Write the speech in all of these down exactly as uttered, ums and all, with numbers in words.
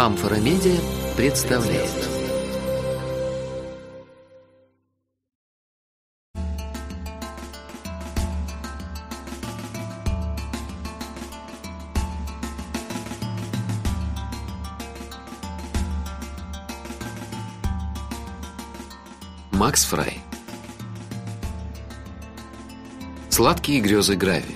Амфора Медиа представляет. Макс Фрай. Сладкие грезы Грави.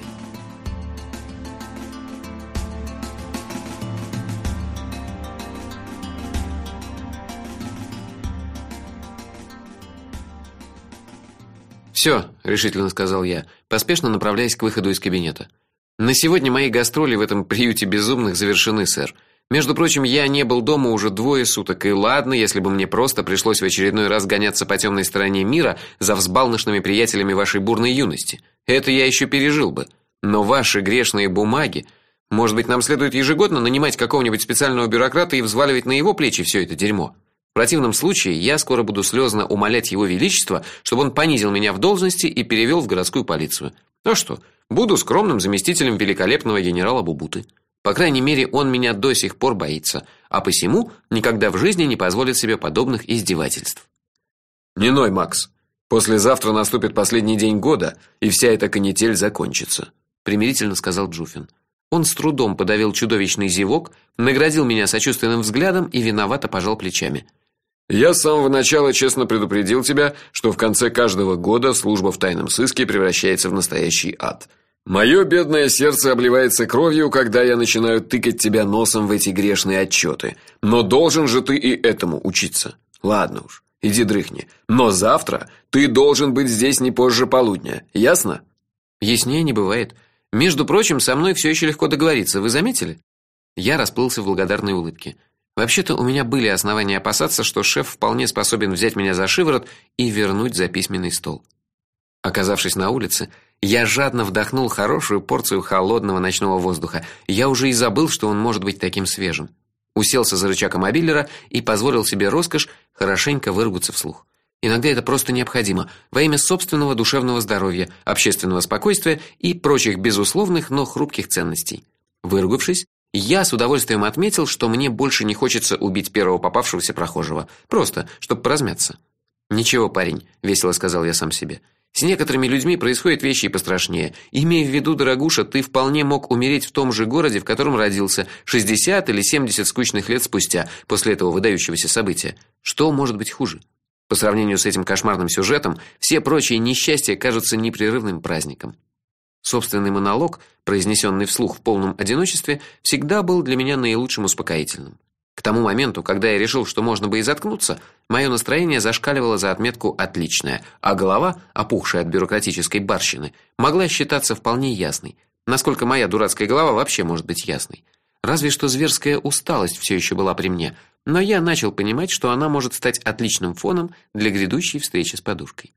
«Все», — решительно сказал я, поспешно направляясь к выходу из кабинета. «На сегодня мои гастроли в этом приюте безумных завершены, сэр. Между прочим, я не был дома уже двое суток, и ладно, если бы мне просто пришлось в очередной раз гоняться по темной стороне мира за взбалмошными приятелями вашей бурной юности. Это я еще пережил бы. Но ваши грешные бумаги... Может быть, нам следует ежегодно нанимать какого-нибудь специального бюрократа и взваливать на его плечи все это дерьмо? В противном случае я скоро буду слезно умолять его величество, чтобы он понизил меня в должности и перевел в городскую полицию. А что? Буду скромным заместителем великолепного генерала Бубуты. По крайней мере, он меня до сих пор боится, а посему никогда в жизни не позволит себе подобных издевательств». «Не ной, Макс. Послезавтра наступит последний день года, и вся эта канитель закончится», примирительно сказал Джуфин. Он с трудом подавил чудовищный зевок, наградил меня сочувственным взглядом и виновато пожал плечами. «Я с самого начала честно предупредил тебя, что в конце каждого года служба в тайном сыске превращается в настоящий ад. Мое бедное сердце обливается кровью, когда я начинаю тыкать тебя носом в эти грешные отчеты. Но должен же ты и этому учиться. Ладно уж, иди дрыхни. Но завтра ты должен быть здесь не позже полудня. Ясно?» «Яснее не бывает. Между прочим, со мной все еще легко договориться. Вы заметили?» Я расплылся в благодарной улыбке. Вообще-то у меня были основания опасаться, что шеф вполне способен взять меня за шиворот и вернуть за письменный стол. Оказавшись на улице, я жадно вдохнул хорошую порцию холодного ночного воздуха. Я уже и забыл, что он может быть таким свежим. Уселся за рычаг мобилера и позволил себе роскошь хорошенько выругаться вслух. Иногда это просто необходимо во имя собственного душевного здоровья, общественного спокойствия и прочих безусловных, но хрупких ценностей. Выругавшись, я с удовольствием отметил, что мне больше не хочется убить первого попавшегося прохожего, просто чтобы поразмяться. «Ничего, парень», — весело сказал я сам себе. «С некоторыми людьми происходят вещи и пострашнее. Имея в виду, дорогуша, ты вполне мог умереть в том же городе, в котором родился, шестьдесят или семьдесят скучных лет спустя, после этого выдающегося события. Что может быть хуже? По сравнению с этим кошмарным сюжетом, все прочие несчастья кажутся непрерывным праздником». Собственный монолог, произнесенный вслух в полном одиночестве, всегда был для меня наилучшим успокоительным. К тому моменту, когда я решил, что можно бы и заткнуться, мое настроение зашкаливало за отметку «отличное», а голова, опухшая от бюрократической барщины, могла считаться вполне ясной. Насколько моя дурацкая голова вообще может быть ясной? Разве что зверская усталость все еще была при мне, но я начал понимать, что она может стать отличным фоном для грядущей встречи с подушкой.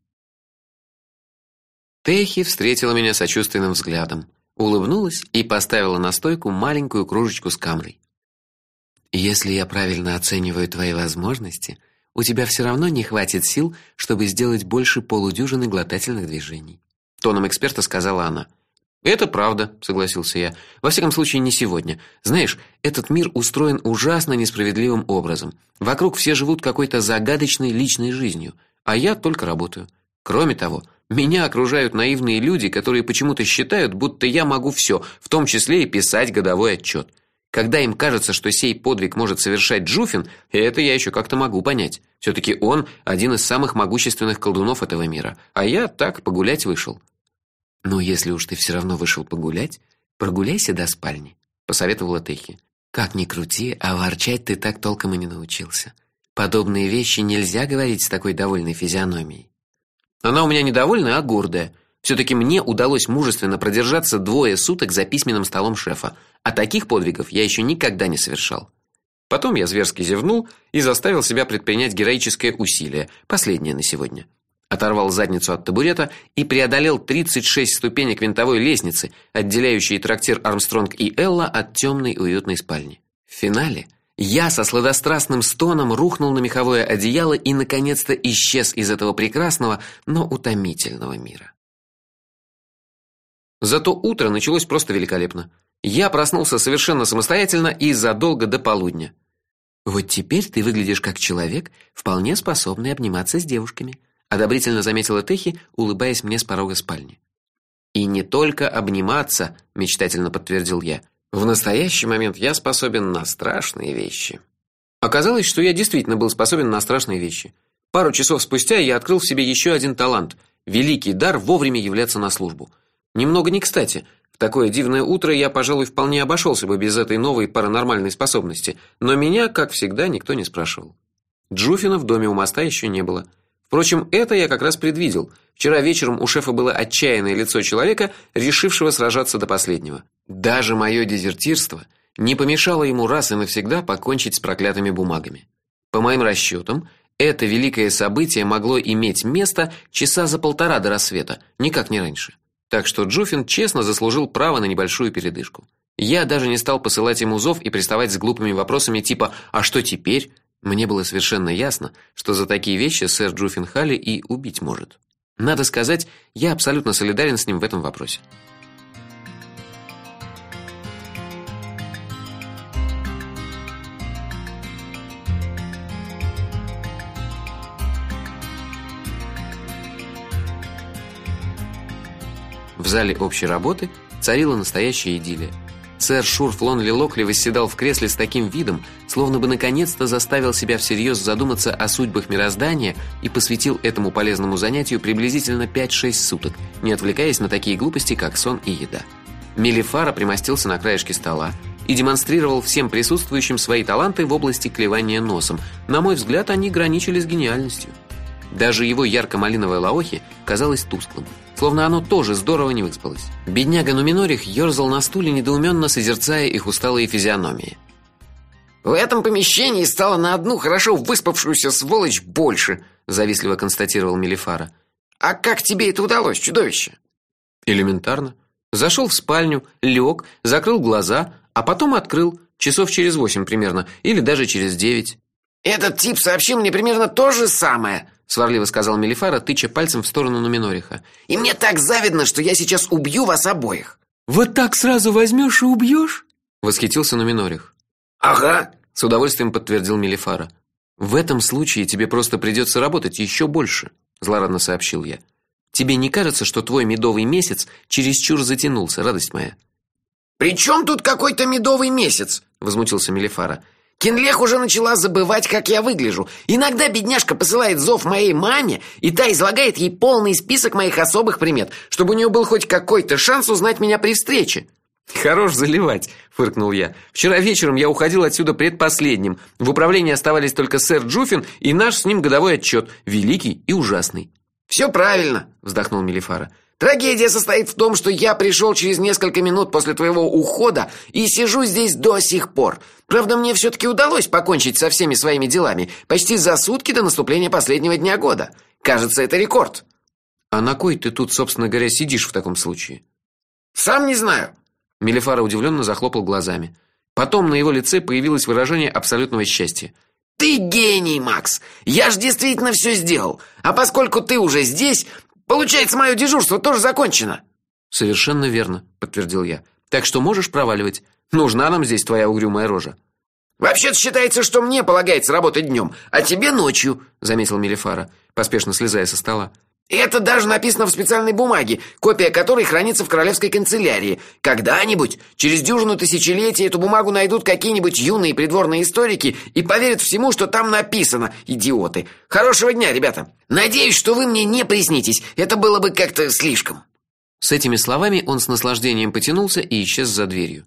Техи встретила меня сочувственным взглядом, улыбнулась и поставила на стойку маленькую кружечку с камрой. «Если я правильно оцениваю твои возможности, у тебя все равно не хватит сил, чтобы сделать больше полудюжины глотательных движений», тоном эксперта сказала она. «Это правда», — согласился я. «Во всяком случае, не сегодня. Знаешь, этот мир устроен ужасно несправедливым образом. Вокруг все живут какой-то загадочной личной жизнью, а я только работаю. Кроме того, меня окружают наивные люди, которые почему-то считают, будто я могу все, в том числе и писать годовой отчет. Когда им кажется, что сей подвиг может совершать Джуфин, это я еще как-то могу понять. Все-таки он один из самых могущественных колдунов этого мира, а я так погулять вышел». «Ну, если уж ты все равно вышел погулять, прогуляйся до спальни», — посоветовала Техи. «Как ни крути, а ворчать ты так толком и не научился. Подобные вещи нельзя говорить с такой довольной физиономией». «Она у меня не довольная, а гордая. Все-таки мне удалось мужественно продержаться двое суток за письменным столом шефа, а таких подвигов я еще никогда не совершал». Потом я зверски зевнул и заставил себя предпринять героическое усилие, последнее на сегодня. Оторвал задницу от табурета и преодолел тридцать шесть ступенек винтовой лестницы, отделяющей трактир Армстронг и Элла от темной уютной спальни. В финале я со сладострастным стоном рухнул на меховое одеяло и наконец-то исчез из этого прекрасного, но утомительного мира. Зато утро началось просто великолепно. Я проснулся совершенно самостоятельно и задолго до полудня. Вот теперь ты выглядишь как человек, вполне способный обниматься с девушками, одобрительно заметила Техи, улыбаясь мне с порога спальни. И не только обниматься, мечтательно подтвердил я. В настоящий момент я способен на страшные вещи. Оказалось, что я действительно был способен на страшные вещи. Пару часов спустя я открыл в себе еще один талант великий дар вовремя являться на службу. Немного не кстати. В такое дивное утро я, пожалуй, вполне обошелся бы без этой новой паранормальной способности, но меня, как всегда, никто не спрашивал. Джуфина в доме у моста еще не было. Впрочем, это я как раз предвидел. Вчера вечером у шефа было отчаянное лицо человека, решившего сражаться до последнего. Даже мое дезертирство не помешало ему раз и навсегда покончить с проклятыми бумагами. По моим расчетам, это великое событие могло иметь место часа за полтора до рассвета, никак не раньше. Так что Джуфин честно заслужил право на небольшую передышку. Я даже не стал посылать ему зов и приставать с глупыми вопросами типа: "А что теперь?" Мне было совершенно ясно, что за такие вещи сэр Джуфин Халли и убить может. Надо сказать, я абсолютно солидарен с ним в этом вопросе. В зале общей работы царила настоящая идиллия. Сэр Шурф Лонли Локли восседал в кресле с таким видом, словно бы наконец-то заставил себя всерьез задуматься о судьбах мироздания и посвятил этому полезному занятию приблизительно пять-шесть суток, не отвлекаясь на такие глупости, как сон и еда. Мелифара примостился на краешке стола и демонстрировал всем присутствующим свои таланты в области клевания носом. На мой взгляд, они граничили с гениальностью. Даже его ярко-малиновое лаохи казалось тусклым, словно оно тоже здорово не выспалось. Бедняга Нуминорих ерзал на стуле, недоуменно созерцая их усталые физиономии. В этом помещении стало на одну хорошо выспавшуюся сволочь больше, завистливо констатировал Мелифара. А как тебе это удалось, чудовище? Элементарно. Зашел в спальню, лег, закрыл глаза, а потом открыл, часов через восемь примерно, или даже через девять. Этот тип сообщил мне примерно то же самое, сварливо сказал Мелифара, тыча пальцем в сторону Нуминориха. И мне так завидно, что я сейчас убью вас обоих. Вот так сразу возьмешь и убьешь? Восхитился Нуминорих. Ага, с удовольствием подтвердил Мелифара. В этом случае тебе просто придется работать еще больше, злорадно сообщил я. Тебе не кажется, что твой медовый месяц чересчур затянулся, радость моя? При чем тут какой-то медовый месяц? Возмутился Мелифара. Кинлех уже начала забывать, как я выгляжу. Иногда бедняжка посылает зов моей маме, и та излагает ей полный список моих особых примет, чтобы у нее был хоть какой-то шанс узнать меня при встрече. Хорош заливать, фыркнул я. Вчера вечером я уходил отсюда предпоследним. В управлении оставались только сэр Джуфин и наш с ним годовой отчет, великий и ужасный. Все правильно, вздохнул Мелифара. Трагедия состоит в том, что я пришел через несколько минут после твоего ухода и сижу здесь до сих пор. Правда, мне все-таки удалось покончить со всеми своими делами почти за сутки до наступления последнего дня года. Кажется, это рекорд. А на кой ты тут, собственно говоря, сидишь в таком случае? Сам не знаю. Мелифара удивленно захлопал глазами. Потом на его лице появилось выражение абсолютного счастья. Ты гений, Макс. Я ж действительно все сделал. А поскольку ты уже здесь, получается, мое дежурство тоже закончено. Совершенно верно, подтвердил я. Так что можешь проваливать. Нужна нам здесь твоя угрюмая рожа. Вообще-то считается, что мне полагается работать днем, а тебе ночью, заметил Мелифара, поспешно слезая со стола. Это даже написано в специальной бумаге, копия которой хранится в королевской канцелярии. Когда-нибудь, через дюжину тысячелетий, эту бумагу найдут какие-нибудь юные придворные историки и поверят всему, что там написано, идиоты. Хорошего дня, ребята. Надеюсь, что вы мне не приснитесь. Это было бы как-то слишком. С этими словами он с наслаждением потянулся и исчез за дверью.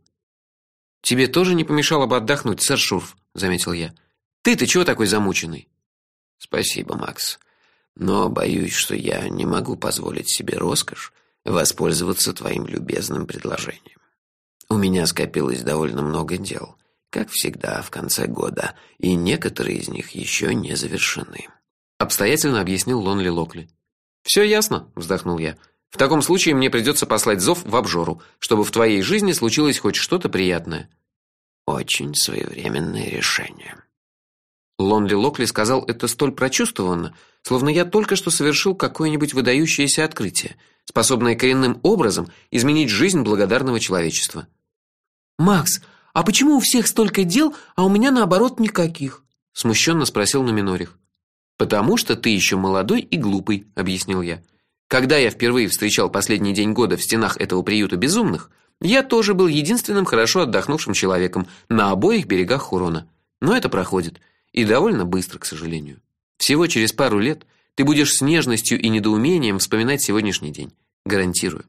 Тебе тоже не помешало бы отдохнуть, сэр Шурф, заметил я. Ты-то чего такой замученный? Спасибо, Макс. Но боюсь, что я не могу позволить себе роскошь воспользоваться твоим любезным предложением. У меня скопилось довольно много дел, как всегда в конце года, и некоторые из них еще не завершены. Обстоятельно объяснил Лонли Локли. Все ясно, вздохнул я. В таком случае мне придется послать зов в обжору, чтобы в твоей жизни случилось хоть что-то приятное. Очень своевременное решение. Лонли Локли сказал это столь прочувствованно, словно я только что совершил какое-нибудь выдающееся открытие, способное коренным образом изменить жизнь благодарного человечества. Макс, А почему у всех столько дел, а у меня наоборот никаких? Смущенно спросил Нуминорих. Потому что ты еще молодой и глупый, объяснил я. Когда я впервые встречал последний день года в стенах этого приюта безумных, я тоже был единственным хорошо отдохнувшим человеком на обоих берегах Хурона. Но это проходит, и довольно быстро, к сожалению. Всего через пару лет ты будешь с нежностью и недоумением вспоминать сегодняшний день, гарантирую.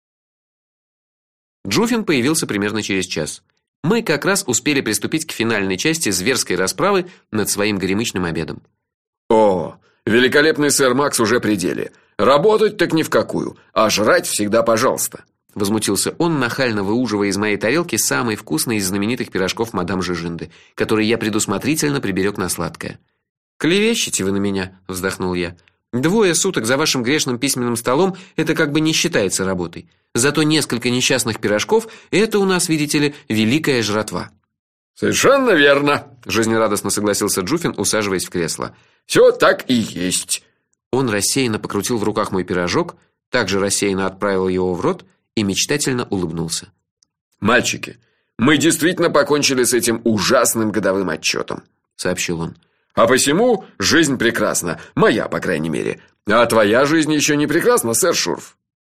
Джуфин появился примерно через час. Мы как раз успели приступить к финальной части зверской расправы над своим горемычным обедом. О, великолепный сэр Макс уже при деле. Работать так ни в какую, а жрать всегда пожалуйста. Возмутился он, нахально выуживая из моей тарелки самый вкусный из знаменитых пирожков мадам Жижинды, который я предусмотрительно приберег на сладкое. Клевещете вы на меня, вздохнул я. Двое суток за вашим грешным письменным столом это как бы не считается работой. Зато несколько несчастных пирожков это у нас, видите ли, великая жратва. Совершенно верно, жизнерадостно согласился Джуфин, усаживаясь в кресло. Все так и есть. Он рассеянно покрутил в руках мой пирожок, также рассеянно отправил его в рот и мечтательно улыбнулся. Мальчики, мы действительно покончили с этим ужасным годовым отчетом, сообщил он. А посему жизнь прекрасна, моя, по крайней мере. А твоя жизнь еще не прекрасна, сэр Шурф.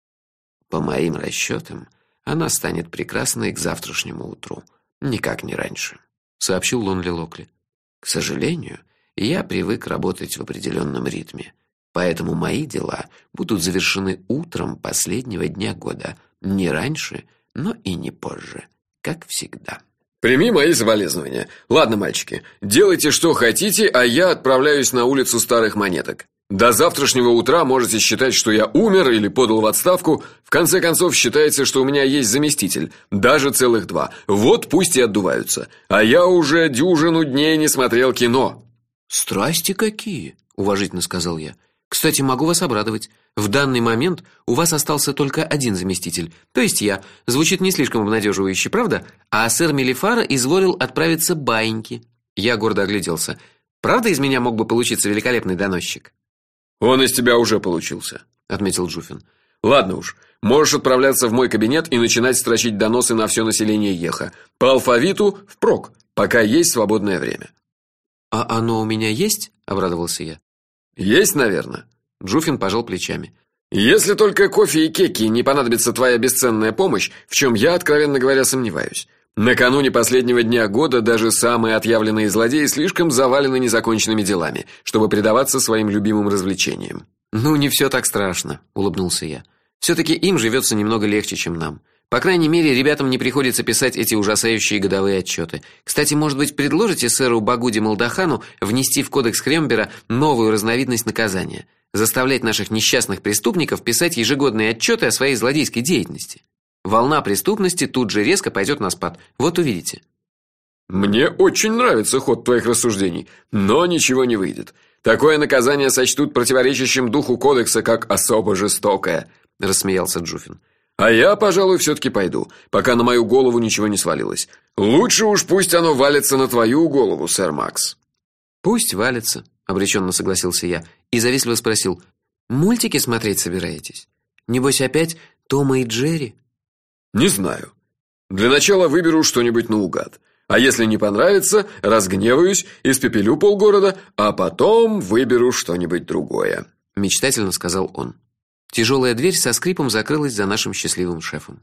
По моим расчетам, она станет прекрасной к завтрашнему утру, никак не раньше, сообщил Лонли Локли. К сожалению, я привык работать в определенном ритме, поэтому мои дела будут завершены утром последнего дня года, не раньше, но и не позже, как всегда. Прими мои соболезнования. Ладно, мальчики, делайте что хотите, а я отправляюсь на улицу старых монеток. До завтрашнего утра можете считать, что я умер или подал в отставку. В конце концов, считается, что у меня есть заместитель, даже целых два. Вот пусть и отдуваются. А я уже дюжину дней не смотрел кино. Страсти какие, уважительно сказал я. Кстати, могу вас обрадовать. В данный момент у вас остался только один заместитель, то есть я. Звучит не слишком обнадеживающе, правда? А сэр Мелифара изволил отправиться баиньки. Я гордо огляделся. Правда, из меня мог бы получиться великолепный доносчик? Он из тебя уже получился, отметил Джуфин. Ладно уж, можешь отправляться в мой кабинет и начинать строчить доносы на все население Еха. По алфавиту впрок, пока есть свободное время. А оно у меня есть? Обрадовался я. Есть, наверное. Джуфин пожал плечами. Если только кофе и кеки не понадобится твоя бесценная помощь, в чем я, откровенно говоря, сомневаюсь. Накануне последнего дня года даже самые отъявленные злодеи слишком завалены незаконченными делами, чтобы предаваться своим любимым развлечениям. Ну, не все так страшно, улыбнулся я. все таки им живется немного легче, чем нам. По крайней мере, ребятам не приходится писать эти ужасающие годовые отчеты. Кстати, может быть, предложите сэру Багуди Малдахану внести в кодекс Хрембера новую разновидность наказания заставлять наших несчастных преступников писать ежегодные отчеты о своей злодейской деятельности. Волна преступности тут же резко пойдет на спад. Вот увидите. Мне очень нравится ход твоих рассуждений, но ничего не выйдет. Такое наказание сочтут противоречащим духу кодекса как особо жестокое, рассмеялся Джуфин. А я, пожалуй, все таки пойду, пока на мою голову ничего не свалилось. Лучше уж пусть оно валится на твою голову, сэр Макс. Пусть валится, обреченно согласился я и завистливо спросил: "Мультики смотреть собираетесь? Небось опять Тома и Джерри?" Не знаю. Для начала выберу что-нибудь наугад. А если не понравится, разгневаюсь, испепелю полгорода, а потом выберу что-нибудь другое, мечтательно сказал он. Тяжелая дверь со скрипом закрылась за нашим счастливым шефом.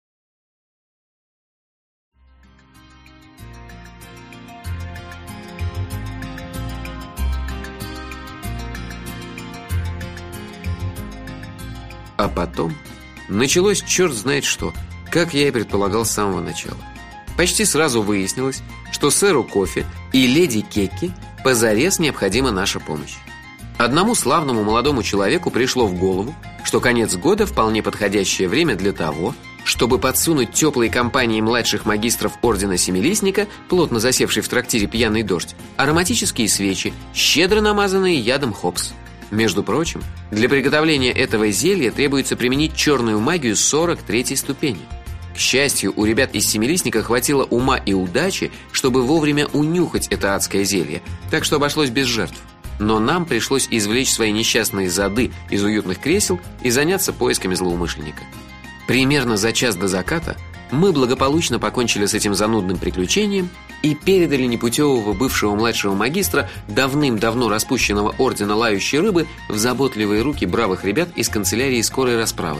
А потом началось черт знает что, как я и предполагал с самого начала. Почти сразу выяснилось, что сэру Кофе и леди Кекки позарез необходима наша помощь. Одному славному молодому человеку пришло в голову, что конец года вполне подходящее время для того, чтобы подсунуть теплой компании младших магистров ордена Семилистника, плотно засевшей в трактире Пьяный дождь, ароматические свечи, щедро намазанные ядом хопс. Между прочим, для приготовления этого зелья требуется применить черную магию сорок третьей ступени. К счастью, у ребят из Семилистника хватило ума и удачи, чтобы вовремя унюхать это адское зелье, так что обошлось без жертв. Но нам пришлось извлечь свои несчастные зады из уютных кресел и заняться поисками злоумышленника. Примерно за час до заката мы благополучно покончили с этим занудным приключением и передали непутевого бывшего младшего магистра давным-давно распущенного ордена лающей рыбы в заботливые руки бравых ребят из канцелярии скорой расправы.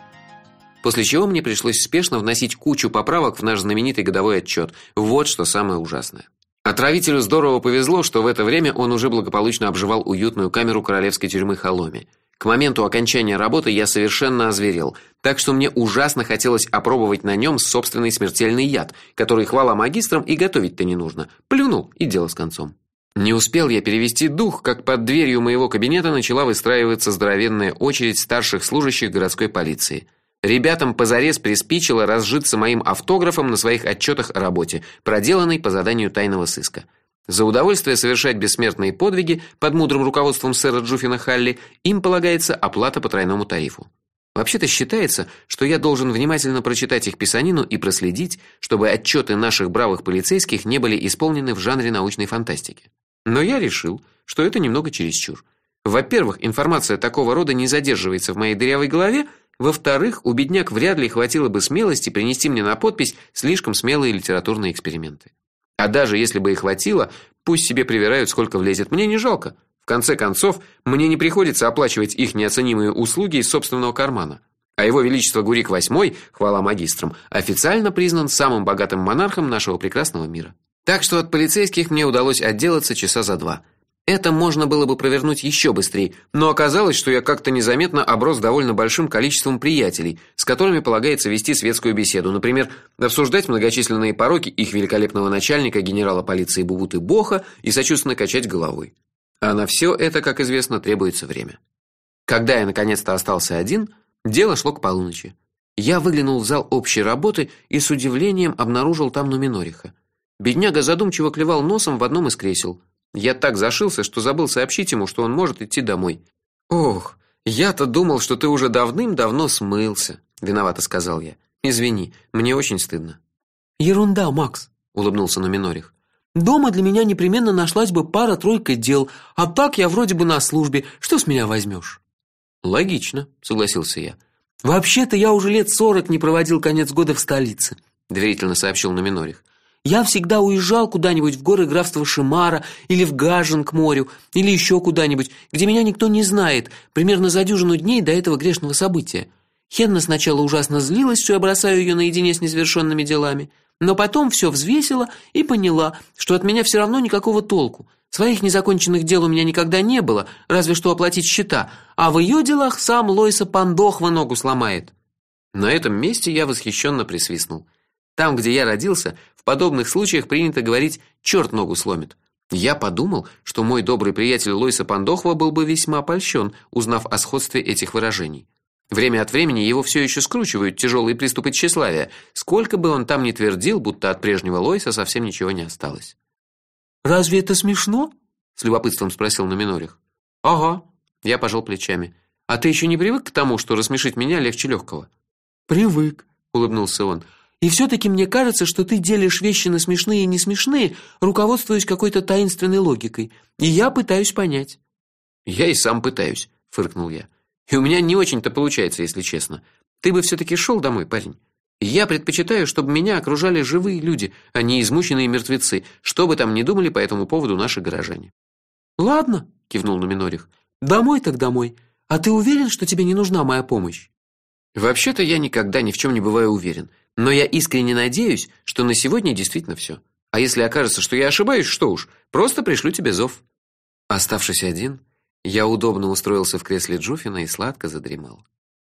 После чего мне пришлось спешно вносить кучу поправок в наш знаменитый годовой отчет. Вот что самое ужасное. Отравителю здорово повезло, что в это время он уже благополучно обживал уютную камеру королевской тюрьмы Халоми. К моменту окончания работы я совершенно озверел, так что мне ужасно хотелось опробовать на нем собственный смертельный яд, который, хвала магистрам, и готовить-то не нужно. Плюнул, и дело с концом. Не успел я перевести дух, как под дверью моего кабинета начала выстраиваться здоровенная очередь старших служащих городской полиции. Ребятам позарез приспичило разжиться моим автографом на своих отчетах о работе, проделанной по заданию тайного сыска. За удовольствие совершать бессмертные подвиги под мудрым руководством сэра Джуффина Халли им полагается оплата по тройному тарифу. Вообще-то считается, что я должен внимательно прочитать их писанину и проследить, чтобы отчеты наших бравых полицейских не были исполнены в жанре научной фантастики. Но я решил, что это немного чересчур. Во-первых, информация такого рода не задерживается в моей дырявой голове, во-вторых, у бедняк вряд ли хватило бы смелости принести мне на подпись слишком смелые литературные эксперименты. А даже если бы и хватило, пусть себе привирают, сколько влезет, мне не жалко. В конце концов, мне не приходится оплачивать их неоценимые услуги из собственного кармана. А его величество Гурик восьмой, хвала магистрам, официально признан самым богатым монархом нашего прекрасного мира. Так что от полицейских мне удалось отделаться часа за два. Это можно было бы провернуть еще быстрее, но оказалось, что я как-то незаметно оброс довольно большим количеством приятелей, с которыми полагается вести светскую беседу, например, обсуждать многочисленные пороки их великолепного начальника генерала полиции Бубуты Боха и сочувственно качать головой. А на все это, как известно, требуется время. Когда я наконец-то остался один, дело шло к полуночи. Я выглянул в зал общей работы и с удивлением обнаружил там Нуминориха. Бедняга задумчиво клевал носом в одном из кресел. Я так зашился, что забыл сообщить ему, что он может идти домой. Ох, я-то думал, что ты уже давным-давно смылся, виновато сказал я. Извини, мне очень стыдно. Ерунда, Макс, улыбнулся Нуминорих. Дома для меня непременно нашлась бы пара-тройка дел, а так я вроде бы на службе. Что с меня возьмешь? Логично, согласился я. Вообще-то я уже лет сорок не проводил конец года в столице, доверительно сообщил Нуминорих. Я всегда уезжал куда-нибудь в горы графства Шимара или в Гажен к морю, или еще куда-нибудь, где меня никто не знает, примерно за дюжину дней до этого грешного события. Хенна сначала ужасно злилась, что я бросаю ее наедине с несовершенными делами, но потом все взвесила и поняла, что от меня все равно никакого толку. Своих незаконченных дел у меня никогда не было, разве что оплатить счета, а в ее делах сам Лойса Пандохва ногу сломает. На этом месте я восхищенно присвистнул. Там, где я родился, в подобных случаях принято говорить «черт ногу сломит». Я подумал, что мой добрый приятель Лойса Пандохва был бы весьма польщен, узнав о сходстве этих выражений. Время от времени его все еще скручивают тяжелые приступы тщеславия, сколько бы он там ни твердил, будто от прежнего Лойса совсем ничего не осталось. «Разве это смешно?» — с любопытством спросил Нуминорих. «Ага», — я пожал плечами. «А ты еще не привык к тому, что рассмешить меня легче легкого?» «Привык», — улыбнулся он. «И все-таки мне кажется, что ты делишь вещи на смешные и несмешные, руководствуясь какой-то таинственной логикой. И я пытаюсь понять». «Я и сам пытаюсь», — фыркнул я. «И у меня не очень-то получается, если честно. Ты бы все-таки шел домой, парень. Я предпочитаю, чтобы меня окружали живые люди, а не измученные мертвецы, что бы там ни думали по этому поводу наши горожане». «Ладно», — кивнул Нуминорих. «Домой так домой. А ты уверен, что тебе не нужна моя помощь?» «Вообще-то я никогда ни в чем не бываю уверен. Но я искренне надеюсь, что на сегодня действительно все. А если окажется, что я ошибаюсь, что уж, просто пришлю тебе зов». Оставшись один, я удобно устроился в кресле Джуффина и сладко задремал.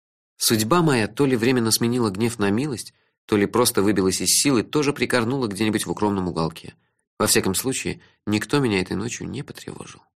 Судьба моя то ли временно сменила гнев на милость, то ли просто выбилась из сил и тоже прикорнула где-нибудь в укромном уголке. Во всяком случае, никто меня этой ночью не потревожил.